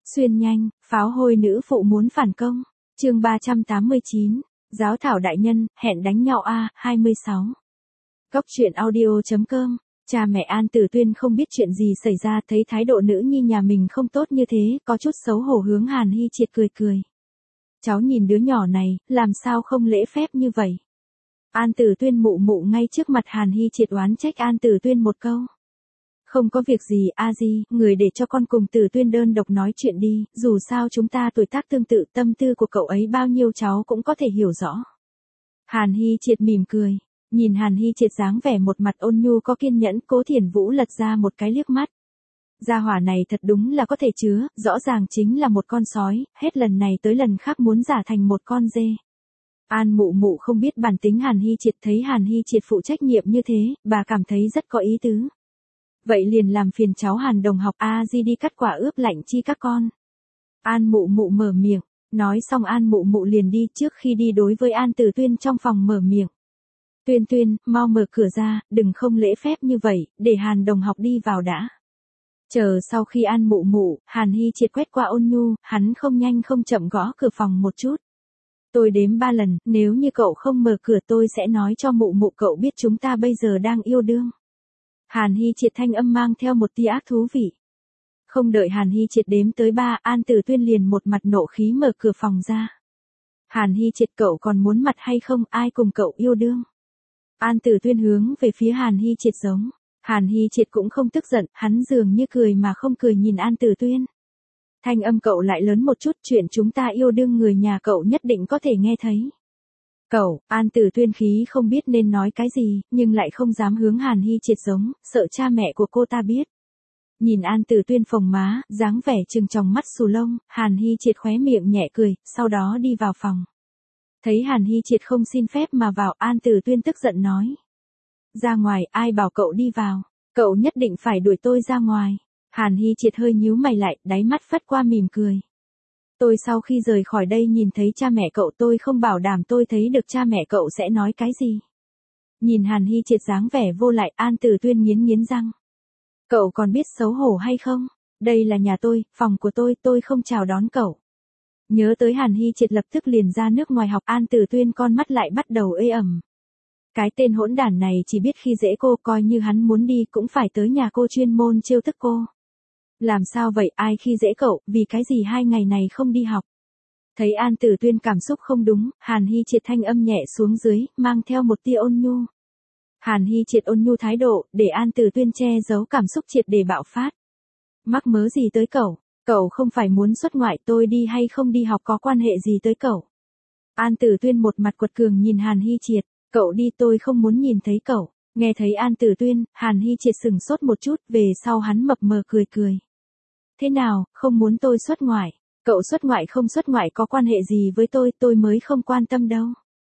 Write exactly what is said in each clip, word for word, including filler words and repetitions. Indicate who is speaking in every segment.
Speaker 1: Xuyên nhanh, pháo hôi nữ phụ muốn phản công. Chương ba trăm tám mươi chín, Giáo thảo đại nhân, hẹn đánh nhau a, hai mươi sáu. Góc truyện audio chấm com. Cha mẹ An Tử Tuyên không biết chuyện gì xảy ra, thấy thái độ nữ nhi nhà mình không tốt như thế, có chút xấu hổ hướng Hàn Hy Triệt cười cười. Cháu nhìn đứa nhỏ này, làm sao không lễ phép như vậy? An Tử Tuyên mụ mụ ngay trước mặt Hàn Hy Triệt oán trách An Tử Tuyên một câu. Không có việc gì a di, người để cho con cùng Tử Tuyên đơn độc nói chuyện đi, dù sao chúng ta tuổi tác tương tự, tâm tư của cậu ấy bao nhiêu cháu cũng có thể hiểu rõ. Hàn Hy Triệt mỉm cười, nhìn Hàn Hy Triệt dáng vẻ một mặt ôn nhu có kiên nhẫn, Cố Thiển Vũ lật ra một cái liếc mắt. Gia hỏa này thật đúng là có thể chứa, rõ ràng chính là một con sói, hết lần này tới lần khác muốn giả thành một con dê. An mụ mụ không biết bản tính Hàn Hy Triệt, thấy Hàn Hy Triệt phụ trách nhiệm như thế, bà cảm thấy rất có ý tứ. Vậy liền làm phiền cháu Hàn đồng học a di đi cắt quả ướp lạnh chi các con. An mụ mụ mở miệng, nói xong An mụ mụ liền đi, trước khi đi đối với An Tử Tuyên trong phòng mở miệng. Tuyên Tuyên, mau mở cửa ra, đừng không lễ phép như vậy, để Hàn đồng học đi vào đã. Chờ sau khi An mụ mụ, Hàn Hy Triệt quét qua ôn nhu, hắn không nhanh không chậm gõ cửa phòng một chút. Tôi đếm ba lần, nếu như cậu không mở cửa tôi sẽ nói cho mụ mụ cậu biết chúng ta bây giờ đang yêu đương. Hàn Hy Triệt thanh âm mang theo một tia ác thú vị. Không đợi Hàn Hy Triệt đếm tới ba, An Tử Tuyên liền một mặt nộ khí mở cửa phòng ra. Hàn Hy Triệt, cậu còn muốn mặt hay không, ai cùng cậu yêu đương? An Tử Tuyên hướng về phía Hàn Hy Triệt giống. Hàn Hy Triệt cũng không tức giận, hắn dường như cười mà không cười nhìn An Tử Tuyên. Thanh âm cậu lại lớn một chút, chuyện chúng ta yêu đương người nhà cậu nhất định có thể nghe thấy. Cậu, An Tử Tuyên khí không biết nên nói cái gì, nhưng lại không dám hướng Hàn Hy Triệt giống, sợ cha mẹ của cô ta biết. Nhìn An Tử Tuyên phồng má, dáng vẻ trừng tròng mắt xù lông, Hàn Hy Triệt khóe miệng nhẹ cười, sau đó đi vào phòng. Thấy Hàn Hy Triệt không xin phép mà vào, An Tử Tuyên tức giận nói. Ra ngoài, ai bảo cậu đi vào, cậu nhất định phải đuổi tôi ra ngoài. Hàn Hy Triệt hơi nhíu mày lại, đáy mắt phất qua mỉm cười. Tôi sau khi rời khỏi đây nhìn thấy cha mẹ cậu, tôi không bảo đảm tôi thấy được cha mẹ cậu sẽ nói cái gì. Nhìn Hàn Hy Triệt dáng vẻ vô lại, An Tử Tuyên nghiến nghiến răng. Cậu còn biết xấu hổ hay không? Đây là nhà tôi, phòng của tôi, tôi không chào đón cậu. Nhớ tới Hàn Hy Triệt lập tức liền ra nước ngoài học, An Tử Tuyên con mắt lại bắt đầu ê ẩm. Cái tên hỗn đản này chỉ biết khi dễ cô, coi như hắn muốn đi cũng phải tới nhà cô chuyên môn trêu tức cô. Làm sao vậy, ai khi dễ cậu, vì cái gì hai ngày này không đi học? Thấy An Tử Tuyên cảm xúc không đúng, Hàn Hy Triệt thanh âm nhẹ xuống dưới, mang theo một tia ôn nhu. Hàn Hy Triệt ôn nhu thái độ, để An Tử Tuyên che giấu cảm xúc triệt để bạo phát. Mắc mớ gì tới cậu, cậu không phải muốn xuất ngoại, tôi đi hay không đi học có quan hệ gì tới cậu. An Tử Tuyên một mặt quật cường nhìn Hàn Hy Triệt, cậu đi tôi không muốn nhìn thấy cậu. Nghe thấy An Tử Tuyên, Hàn Hy Triệt sừng sốt một chút, về sau hắn mập mờ cười cười. Thế nào, không muốn tôi xuất ngoại, cậu xuất ngoại không xuất ngoại có quan hệ gì với tôi, tôi mới không quan tâm đâu.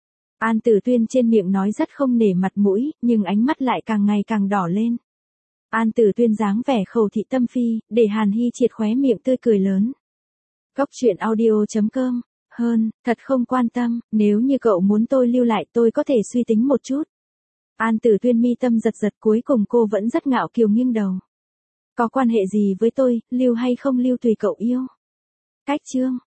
Speaker 1: An Tử Tuyên trên miệng nói rất không nể mặt mũi, nhưng ánh mắt lại càng ngày càng đỏ lên. An Tử Tuyên dáng vẻ khẩu thị tâm phi, để Hàn Hy Triệt khóe miệng tươi cười lớn. Góc truyện audio chấm com, hơn, thật không quan tâm, nếu như cậu muốn tôi lưu lại tôi có thể suy tính một chút. An Tử Tuyên mi tâm giật giật, cuối cùng cô vẫn rất ngạo kiều nghiêng đầu. Có quan hệ gì với tôi, lưu hay không lưu tùy cậu yêu. Cách chương.